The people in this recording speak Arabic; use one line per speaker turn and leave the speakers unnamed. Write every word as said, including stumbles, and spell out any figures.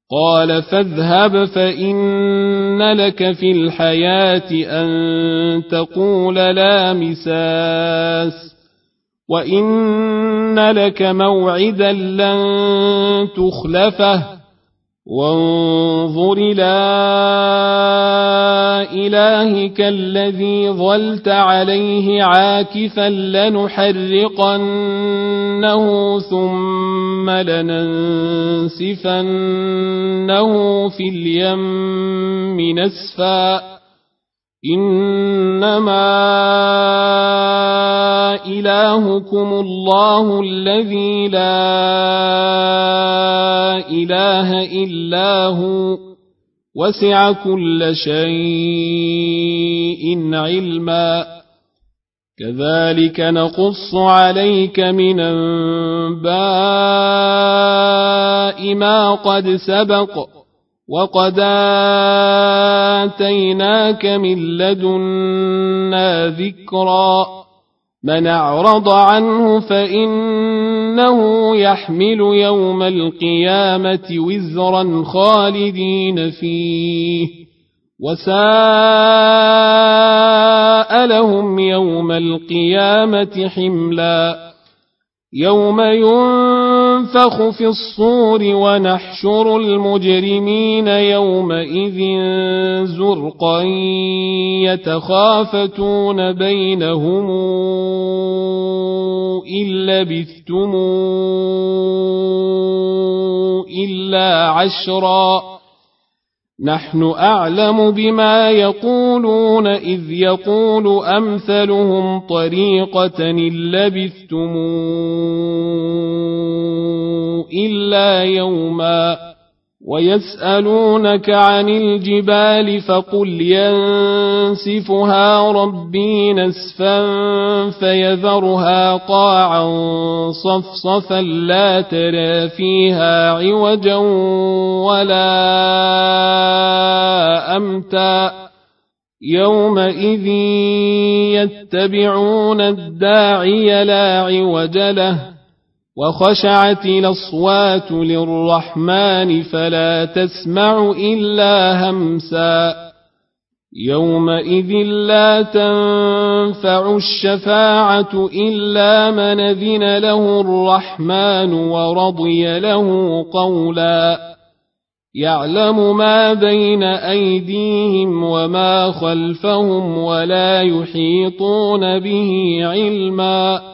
قال فاذهب فإن لك في الحياة أن تقول لا مساس وإن لك موعدا لن تخلفه وانظر إلى إلهك الذي ظلت عليه عاكفا لنحرقنه ثم لننسفنه في اليم نسفا إنما إلهكم الله الذي لا إله إلا هو وسع كل شيء علما كذلك نقص عليك من أنباء ما قد سبق وقد آتيناك من لدنا ذكرا من أعرض عنه فإنه يحمل يوم القيامة وزرا خالدين فيه وساء لهم يوم القيامة حملا يوم ينفخ في الصور ونحشر المجرمين يومئذ زرقا يتخافتون بينهم إن لبثتم إلا عشرا نحن أعلم بما يقولون إذ يقول أمثلهم طريقة إن لبثتم إلا يوما ويسألونك عن الجبال فقل ينسفها ربي نسفا فيذرها قاعا صفصفا لا ترى فيها عوجا ولا أمتا يومئذ يتبعون الداعي لا عوج له وخشعت الأصوات للرحمن فلا تسمع إلا همسا يومئذ لا تنفع الشفاعة إلا من أذن له الرحمن ورضي له قولا يعلم ما بين أيديهم وما خلفهم ولا يحيطون به علما